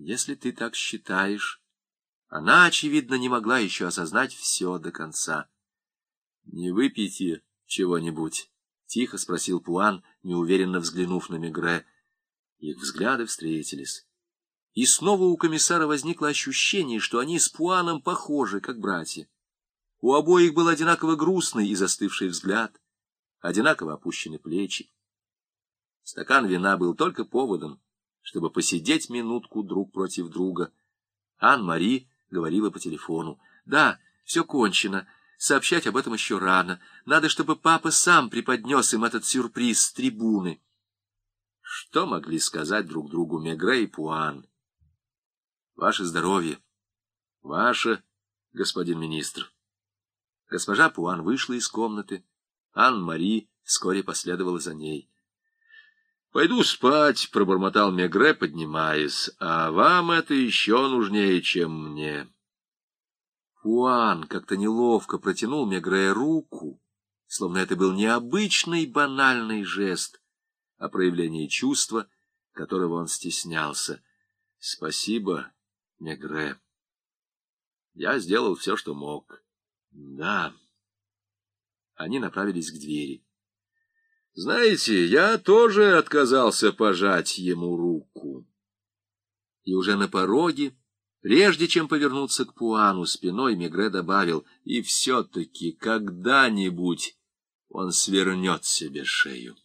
Если ты так считаешь... Она, очевидно, не могла еще осознать все до конца. — Не выпейте чего-нибудь? — тихо спросил Пуан, неуверенно взглянув на Мегре. Их взгляды встретились. И снова у комиссара возникло ощущение, что они с Пуаном похожи, как братья. У обоих был одинаково грустный и застывший взгляд, одинаково опущены плечи. Стакан вина был только поводом, чтобы посидеть минутку друг против друга. Ан-Мари говорила по телефону. — Да, все кончено. Сообщать об этом еще рано. Надо, чтобы папа сам преподнес им этот сюрприз с трибуны. Что могли сказать друг другу Мегре и Пуан? — Ваше здоровье. — Ваше, господин министр. Госпожа Пуан вышла из комнаты. Ан-Мари вскоре последовала за ней. — Пойду спать, — пробормотал Мегре, поднимаясь, — а вам это еще нужнее, чем мне. Пуан как-то неловко протянул Мегре руку, словно это был не обычный банальный жест, а проявление чувства, которого он стеснялся. — Спасибо, Мегре. Я сделал все, что мог. Да. Они направились к двери. Знаете, я тоже отказался пожать ему руку. И уже на пороге, прежде чем повернуться к Пуану спиной, Мегре добавил: и все-таки когда-нибудь он свернет себе шею.